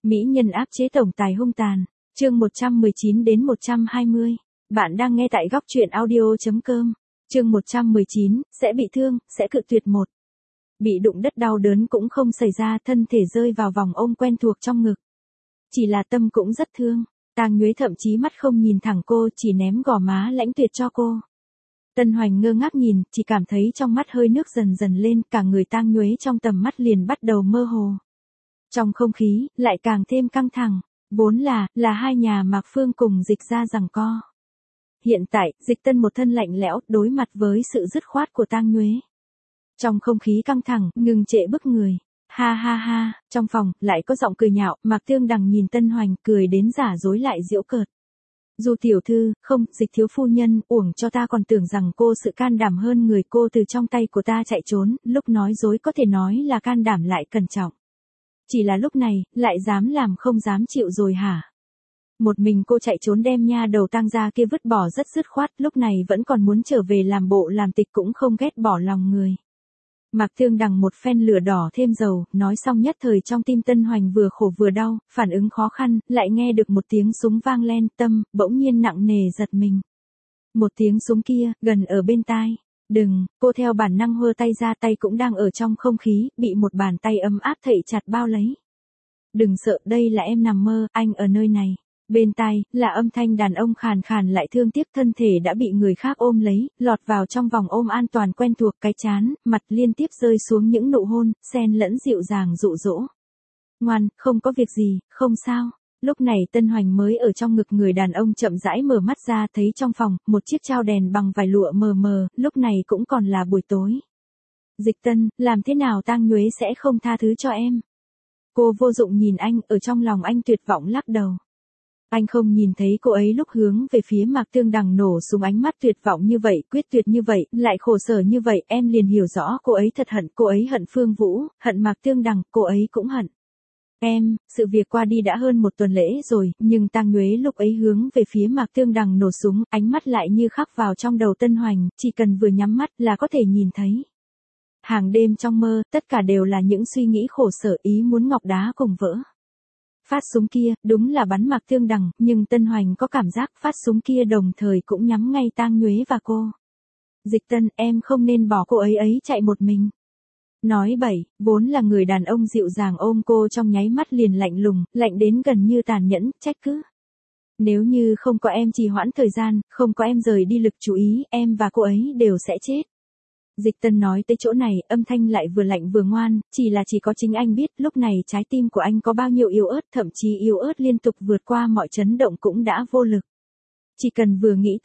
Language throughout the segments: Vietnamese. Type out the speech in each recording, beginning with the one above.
Mỹ nhân áp chế tổng tài hung tàn, chương 119 đến 120. Bạn đang nghe tại góc truyện audio.com. Chương 119, sẽ bị thương, sẽ cự tuyệt một. Bị đụng đất đau đớn cũng không xảy ra, thân thể rơi vào vòng ôm quen thuộc trong ngực. Chỉ là tâm cũng rất thương, Tang Nhuế thậm chí mắt không nhìn thẳng cô, chỉ ném gò má lãnh tuyệt cho cô. Tân Hoành ngơ ngác nhìn, chỉ cảm thấy trong mắt hơi nước dần dần lên, cả người Tang Nhuế trong tầm mắt liền bắt đầu mơ hồ. Trong không khí, lại càng thêm căng thẳng, vốn là hai nhà Mạc Phương cùng Dịch ra giằng co. Hiện tại, Dịch Tân một thân lạnh lẽo, đối mặt với sự dứt khoát của Tang Nhuế. Trong không khí căng thẳng, ngừng trệ bức người. Ha ha ha, trong phòng, lại có giọng cười nhạo, Mạc Tương Đằng nhìn Tân Hoành, cười đến giả dối lại giễu cợt. Dù tiểu thư, không, Dịch thiếu phu nhân, uổng cho ta còn tưởng rằng cô sự can đảm hơn người, cô từ trong tay của ta chạy trốn, lúc nói dối có thể nói là can đảm lại cẩn trọng. Chỉ là lúc này, lại dám làm không dám chịu rồi hả? Một mình cô chạy trốn đem nha đầu Tang gia kia vứt bỏ rất dứt khoát, lúc này vẫn còn muốn trở về làm bộ làm tịch cũng không ghét bỏ lòng người. Mạc Tương Đằng một phen lửa đỏ thêm dầu, nói xong nhất thời trong tim Tân Hoành vừa khổ vừa đau, phản ứng khó khăn, lại nghe được một tiếng súng vang lên, tâm, bỗng nhiên nặng nề giật mình. Một tiếng súng kia, gần ở bên tai. Đừng, cô theo bản năng hơ tay ra, tay cũng đang ở trong không khí, bị một bàn tay ấm áp thậy chặt bao lấy. Đừng sợ, đây là em nằm mơ, anh ở nơi này. Bên tai, là âm thanh đàn ông khàn khàn lại thương tiếc, thân thể đã bị người khác ôm lấy, lọt vào trong vòng ôm an toàn quen thuộc, cái trán, mặt liên tiếp rơi xuống những nụ hôn, xen lẫn dịu dàng dụ dỗ. Ngoan, không có việc gì, không sao. Lúc này Tân Hoành mới ở trong ngực người đàn ông chậm rãi mở mắt ra, thấy trong phòng, một chiếc trao đèn bằng vải lụa mờ mờ, lúc này cũng còn là buổi tối. Dịch Tân, làm thế nào Tang Nhuế sẽ không tha thứ cho em? Cô vô dụng nhìn anh, ở trong lòng anh tuyệt vọng lắc đầu. Anh không nhìn thấy cô ấy lúc hướng về phía Mạc Tương Đằng nổ súng, ánh mắt tuyệt vọng như vậy, quyết tuyệt như vậy, lại khổ sở như vậy, em liền hiểu rõ cô ấy thật hận, cô ấy hận Phương Vũ, hận Mạc Tương Đằng, cô ấy cũng hận. Em, sự việc qua đi đã hơn một tuần lễ rồi, nhưng Tang Nhuế lúc ấy hướng về phía Mạc Tương Đằng nổ súng, ánh mắt lại như khắc vào trong đầu Tân Hoành, chỉ cần vừa nhắm mắt là có thể nhìn thấy. Hàng đêm trong mơ, tất cả đều là những suy nghĩ khổ sở, ý muốn ngọc đá cùng vỡ. Phát súng kia, đúng là bắn Mạc Tương Đằng, nhưng Tân Hoành có cảm giác phát súng kia đồng thời cũng nhắm ngay Tang Nhuế và cô. Dịch Tân, em không nên bỏ cô ấy chạy một mình. Nói bậy, vốn là người đàn ông dịu dàng ôm cô trong nháy mắt liền lạnh lùng, lạnh đến gần như tàn nhẫn, trách cứ. Nếu như không có em trì hoãn thời gian, không có em rời đi lực chú ý, em và cô ấy đều sẽ chết. Dịch Tân nói tới chỗ này, âm thanh lại vừa lạnh vừa ngoan, chỉ có chính anh biết, lúc này trái tim của anh có bao nhiêu yếu ớt, thậm chí yếu ớt liên tục vượt qua mọi chấn động cũng đã vô lực. Chỉ cần vừa nghĩ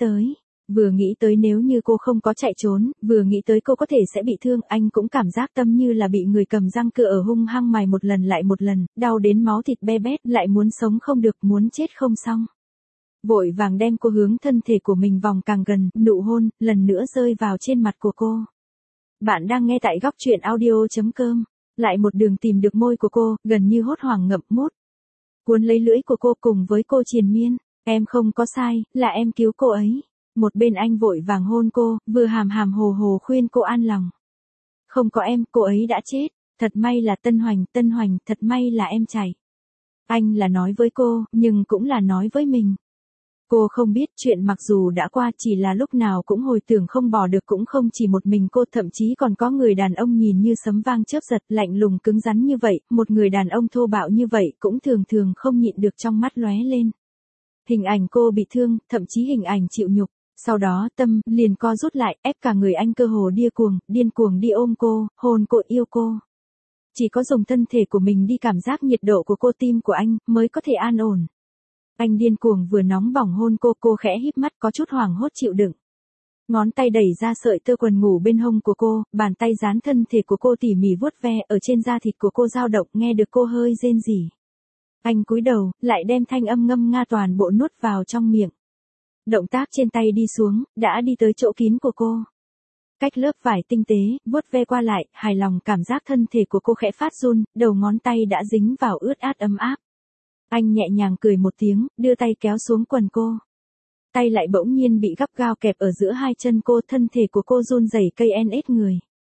tới nếu như cô không có chạy trốn, vừa nghĩ tới cô có thể sẽ bị thương, anh cũng cảm giác tâm như là bị người cầm răng cưa ở hung hăng mài một lần lại một lần, đau đến máu thịt be bét, lại muốn sống không được, muốn chết không xong. Vội vàng đem cô hướng thân thể của mình vòng càng gần, nụ hôn, lần nữa rơi vào trên mặt của cô. Bạn đang nghe tại góc truyện audio.com, lại một đường tìm được môi của cô, gần như hốt hoảng ngậm mút. Cuốn lấy lưỡi của cô cùng với cô triền miên, em không có sai, là em cứu cô ấy. Một bên anh vội vàng hôn cô, vừa hàm hàm hồ hồ khuyên cô an lòng. Không có em, cô ấy đã chết, thật may là Tân Hoành, thật may là em chạy. Anh là nói với cô, nhưng cũng là nói với mình. Cô không biết chuyện mặc dù đã qua, chỉ là lúc nào cũng hồi tưởng không bỏ được, cũng không chỉ một mình cô, thậm chí còn có người đàn ông nhìn như sấm vang chớp giật, lạnh lùng cứng rắn như vậy, một người đàn ông thô bạo như vậy cũng thường thường không nhịn được trong mắt lóe lên. Hình ảnh cô bị thương, thậm chí hình ảnh chịu nhục, sau đó tâm liền co rút lại, ép cả người anh cơ hồ điên cuồng đi ôm cô, hôn cô, yêu cô. Chỉ có dùng thân thể của mình đi cảm giác nhiệt độ của cô, tim của anh mới có thể an ổn. Anh điên cuồng vừa nóng bỏng hôn cô khẽ híp mắt có chút hoảng hốt chịu đựng. Ngón tay đẩy ra sợi tơ quần ngủ bên hông của cô, bàn tay dán thân thể của cô tỉ mỉ vuốt ve, ở trên da thịt của cô dao động, nghe được cô hơi rên rỉ. Anh cúi đầu, lại đem thanh âm ngâm nga toàn bộ nuốt vào trong miệng. Động tác trên tay đi xuống, đã đi tới chỗ kín của cô. Cách lớp vải tinh tế, vuốt ve qua lại, hài lòng cảm giác thân thể của cô khẽ phát run, đầu ngón tay đã dính vào ướt át ấm áp. Anh nhẹ nhàng cười một tiếng, đưa tay kéo xuống quần cô. Tay lại bỗng nhiên bị gắt gao kẹp ở giữa hai chân cô, thân thể của cô run rẩy cây en ết người.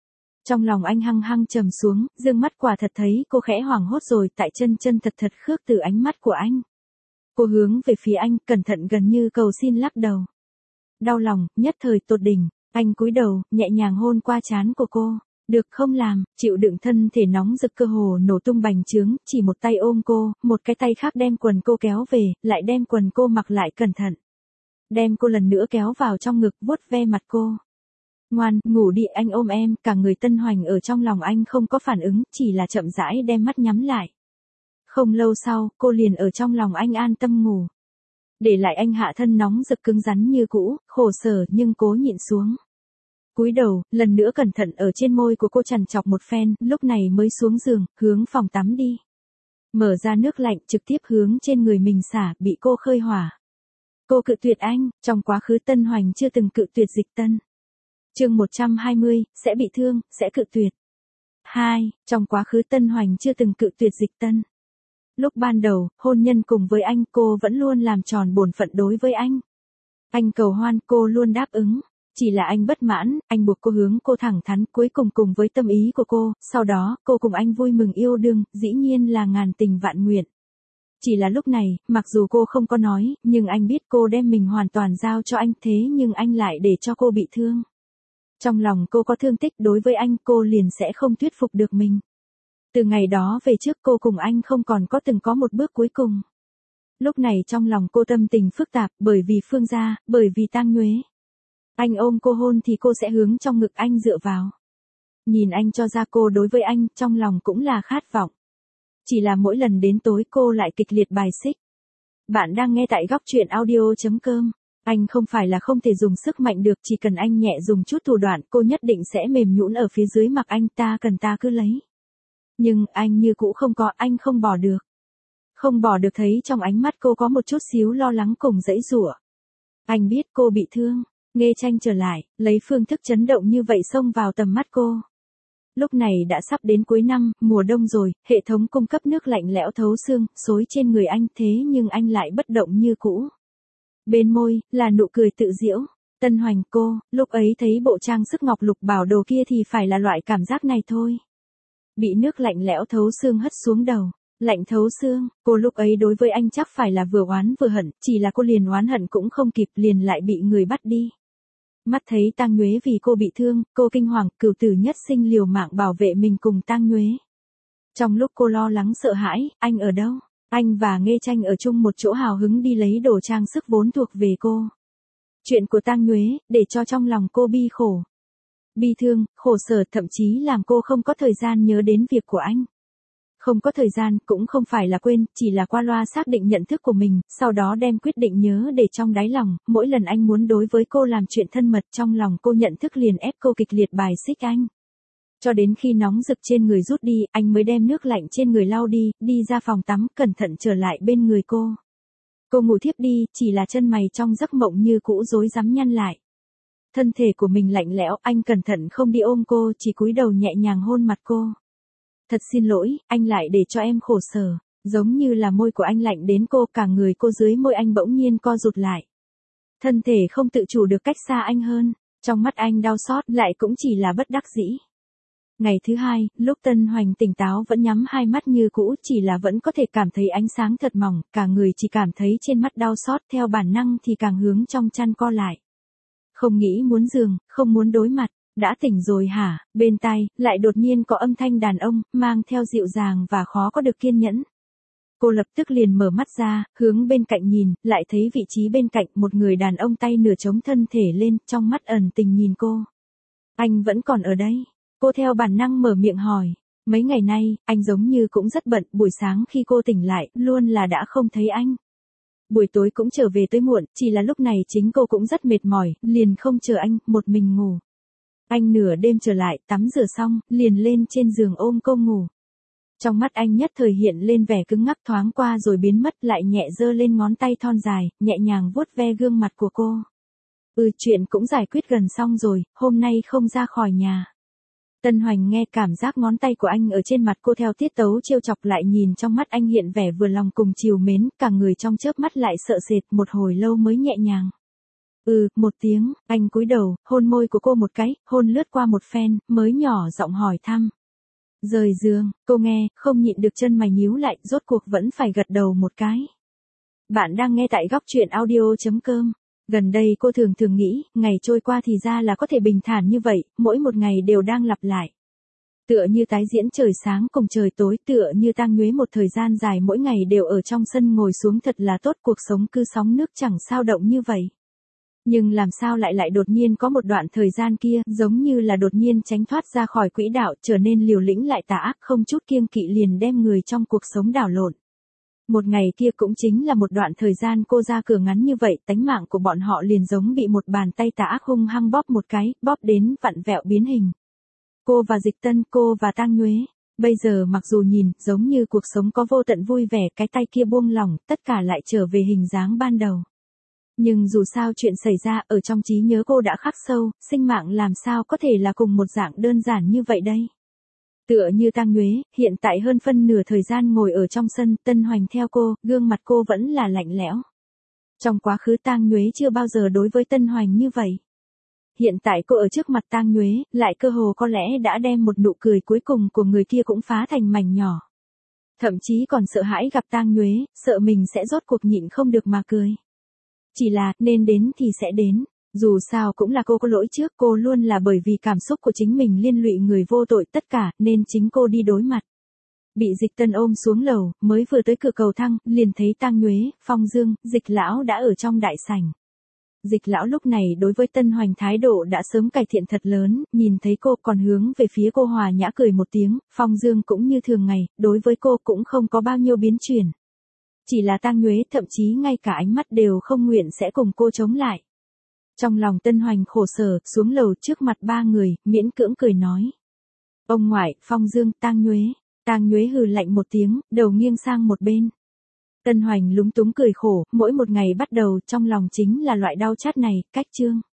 Trong lòng anh hăng hăng trầm xuống, dương mắt quả thật thấy cô khẽ hoảng hốt rồi tại chân chân thật thật khước từ ánh mắt của anh. Cô hướng về phía anh, cẩn thận gần như cầu xin lắc đầu. Đau lòng, nhất thời tột đỉnh, anh cúi đầu, nhẹ nhàng hôn qua trán của cô. Được không làm, chịu đựng thân thể nóng rực cơ hồ nổ tung bành trướng, chỉ một tay ôm cô, một cái tay khác đem quần cô kéo về, lại đem quần cô mặc lại cẩn thận. Đem cô lần nữa kéo vào trong ngực vuốt ve mặt cô. Ngoan, ngủ đi anh ôm em, cả người Tân Hoành ở trong lòng anh không có phản ứng, chỉ là chậm rãi đem mắt nhắm lại. Không lâu sau, cô liền ở trong lòng anh an tâm ngủ. Để lại anh hạ thân nóng rực cứng rắn như cũ, khổ sở nhưng cố nhịn xuống. Cúi đầu, lần nữa cẩn thận ở trên môi của cô chằn chọc một phen, lúc này mới xuống giường, hướng phòng tắm đi. Mở ra nước lạnh trực tiếp hướng trên người mình xả, bị cô khơi hỏa. Cô cự tuyệt anh, trong quá khứ Tân Hoành chưa từng cự tuyệt Dịch Tân. Chương 120, sẽ bị thương, sẽ cự tuyệt. 2. Trong quá khứ Tân Hoành chưa từng cự tuyệt Dịch Tân. Lúc ban đầu, hôn nhân cùng với anh, cô vẫn luôn làm tròn bổn phận đối với anh. Anh cầu hoan, cô luôn đáp ứng. Chỉ là anh bất mãn, anh buộc cô hướng cô thẳng thắn, cuối cùng với tâm ý của cô, sau đó, cô cùng anh vui mừng yêu đương, dĩ nhiên là ngàn tình vạn nguyện. Chỉ là lúc này, mặc dù cô không có nói, nhưng anh biết cô đem mình hoàn toàn giao cho anh, thế nhưng anh lại để cho cô bị thương. Trong lòng cô có thương tích đối với anh, cô liền sẽ không thuyết phục được mình. Từ ngày đó về trước cô cùng anh không còn có từng có một bước cuối cùng. Lúc này trong lòng cô tâm tình phức tạp, bởi vì Phương gia, bởi vì Tang Nhuế. Anh ôm cô hôn thì cô sẽ hướng trong ngực anh dựa vào. Nhìn anh cho ra cô đối với anh, trong lòng cũng là khát vọng. Chỉ là mỗi lần đến tối cô lại kịch liệt bài xích. Bạn đang nghe tại góc truyện audio.com. Anh không phải là không thể dùng sức mạnh được, chỉ cần anh nhẹ dùng chút thủ đoạn, cô nhất định sẽ mềm nhũn ở phía dưới mặc anh, ta cần ta cứ lấy. Nhưng anh như cũ không có, anh không bỏ được. Không bỏ được thấy trong ánh mắt cô có một chút xíu lo lắng cùng giãy giụa. Anh biết cô bị thương. Nghê Tranh trở lại, lấy phương thức chấn động như vậy xông vào tầm mắt cô. Lúc này đã sắp đến cuối năm, mùa đông rồi, hệ thống cung cấp nước lạnh lẽo thấu xương, xối trên người anh, thế nhưng anh lại bất động như cũ. Bên môi, là nụ cười tự giễu. Tân Hoành, cô, lúc ấy thấy bộ trang sức ngọc lục bảo đồ kia thì phải là loại cảm giác này thôi. Bị nước lạnh lẽo thấu xương hất xuống đầu. Lạnh thấu xương, cô lúc ấy đối với anh chắc phải là vừa oán vừa hận, chỉ là cô liền oán hận cũng không kịp, liền lại bị người bắt đi. Mắt thấy Tang Nhuế vì cô bị thương, cô kinh hoàng, cửu tử nhất sinh liều mạng bảo vệ mình cùng Tang Nhuế. Trong lúc cô lo lắng sợ hãi, anh ở đâu? Anh và Nghê Tranh ở chung một chỗ hào hứng đi lấy đồ trang sức vốn thuộc về cô. Chuyện của Tang Nhuế, để cho trong lòng cô bi khổ. Bi thương, khổ sở, thậm chí làm cô không có thời gian nhớ đến việc của anh. Không có thời gian, cũng không phải là quên, chỉ là qua loa xác định nhận thức của mình, sau đó đem quyết định nhớ để trong đáy lòng, mỗi lần anh muốn đối với cô làm chuyện thân mật trong lòng cô nhận thức liền ép cô kịch liệt bài xích anh. Cho đến khi nóng rực trên người rút đi, anh mới đem nước lạnh trên người lau đi, đi ra phòng tắm, cẩn thận trở lại bên người cô. Cô ngủ thiếp đi, chỉ là chân mày trong giấc mộng như cũ rối rắm nhăn lại. Thân thể của mình lạnh lẽo, anh cẩn thận không đi ôm cô, chỉ cúi đầu nhẹ nhàng hôn mặt cô. Thật xin lỗi, anh lại để cho em khổ sở, giống như là môi của anh lạnh đến cô, cả người cô dưới môi anh bỗng nhiên co rụt lại. Thân thể không tự chủ được cách xa anh hơn, trong mắt anh đau xót, lại cũng chỉ là bất đắc dĩ. Ngày thứ hai, lúc Tân Hoành tỉnh táo vẫn nhắm hai mắt như cũ, chỉ là vẫn có thể cảm thấy ánh sáng thật mỏng, cả người chỉ cảm thấy trên mắt đau xót, theo bản năng thì càng hướng trong chăn co lại. Không nghĩ muốn giường, không muốn đối mặt. Đã tỉnh rồi hả? Bên tai, lại đột nhiên có âm thanh đàn ông, mang theo dịu dàng và khó có được kiên nhẫn. Cô lập tức liền mở mắt ra, hướng bên cạnh nhìn, lại thấy vị trí bên cạnh một người đàn ông tay nửa chống thân thể lên, trong mắt ẩn tình nhìn cô. Anh vẫn còn ở đây. Cô theo bản năng mở miệng hỏi. Mấy ngày nay, anh giống như cũng rất bận, buổi sáng khi cô tỉnh lại, luôn là đã không thấy anh. Buổi tối cũng trở về tới muộn, chỉ là lúc này chính cô cũng rất mệt mỏi, liền không chờ anh, một mình ngủ. Anh nửa đêm trở lại, tắm rửa xong, liền lên trên giường ôm cô ngủ. Trong mắt anh nhất thời hiện lên vẻ cứng ngắc, thoáng qua rồi biến mất, lại nhẹ giơ lên ngón tay thon dài, nhẹ nhàng vuốt ve gương mặt của cô. Chuyện cũng giải quyết gần xong rồi, hôm nay không ra khỏi nhà. Tân Hoành nghe cảm giác ngón tay của anh ở trên mặt cô theo tiết tấu trêu chọc, lại nhìn trong mắt anh hiện vẻ vừa lòng cùng trìu mến, cả người trong chớp mắt lại sợ sệt, một hồi lâu mới nhẹ nhàng. Một tiếng, anh cúi đầu, hôn môi của cô một cái, hôn lướt qua một phen, mới nhỏ giọng hỏi thăm. Rời giường, cô nghe, không nhịn được chân mày nhíu lại, rốt cuộc vẫn phải gật đầu một cái. Bạn đang nghe tại góc truyện audio.com. Gần đây cô thường nghĩ, ngày trôi qua thì ra là có thể bình thản như vậy, mỗi một ngày đều đang lặp lại. Tựa như tái diễn trời sáng cùng trời tối, tựa như Tang Nhuế một thời gian dài mỗi ngày đều ở trong sân ngồi xuống thật là tốt, cuộc sống cứ sóng nước chẳng sao động như vậy. Nhưng làm sao lại đột nhiên có một đoạn thời gian kia, giống như là đột nhiên tránh thoát ra khỏi quỹ đạo, trở nên liều lĩnh lại tà ác, không chút kiêng kỵ liền đem người trong cuộc sống đảo lộn. Một ngày kia cũng chính là một đoạn thời gian cô ra cửa ngắn như vậy, tánh mạng của bọn họ liền giống bị một bàn tay tà ác hung hăng bóp một cái, bóp đến vặn vẹo biến hình. Cô và Dịch Tân, cô và Tang Nhuế. Bây giờ mặc dù nhìn, giống như cuộc sống có vô tận vui vẻ, cái tay kia buông lỏng, tất cả lại trở về hình dáng ban đầu. Nhưng dù sao chuyện xảy ra ở trong trí nhớ cô đã khắc sâu, sinh mạng làm sao có thể là cùng một dạng đơn giản như vậy đây. Tựa như Tang Nhuế, hiện tại hơn phân nửa thời gian ngồi ở trong sân, Tân Hoành theo cô, gương mặt cô vẫn là lạnh lẽo. Trong quá khứ Tang Nhuế chưa bao giờ đối với Tân Hoành như vậy. Hiện tại cô ở trước mặt Tang Nhuế, lại cơ hồ có lẽ đã đem một nụ cười cuối cùng của người kia cũng phá thành mảnh nhỏ. Thậm chí còn sợ hãi gặp Tang Nhuế, sợ mình sẽ rốt cuộc nhịn không được mà cười. Chỉ là, nên đến thì sẽ đến. Dù sao cũng là cô có lỗi trước, cô luôn là bởi vì cảm xúc của chính mình liên lụy người vô tội tất cả, nên chính cô đi đối mặt. Bị Dịch Tân ôm xuống lầu, mới vừa tới cửa cầu thang, liền thấy Tang Nhuế, Phong Dương, Dịch lão đã ở trong đại sảnh. Dịch lão lúc này đối với Tân Hoành thái độ đã sớm cải thiện thật lớn, nhìn thấy cô còn hướng về phía cô hòa nhã cười một tiếng, Phong Dương cũng như thường ngày, đối với cô cũng không có bao nhiêu biến chuyển. Chỉ là Tang Nhuế thậm chí ngay cả ánh mắt đều không nguyện sẽ cùng cô chống lại. Trong lòng Tân Hoành khổ sở, xuống lầu trước mặt ba người, miễn cưỡng cười nói. Ông ngoại, Phong Dương, Tang Nhuế. Tang Nhuế hừ lạnh một tiếng, đầu nghiêng sang một bên. Tân Hoành lúng túng cười khổ, mỗi một ngày bắt đầu trong lòng chính là loại đau chát này, cách chương.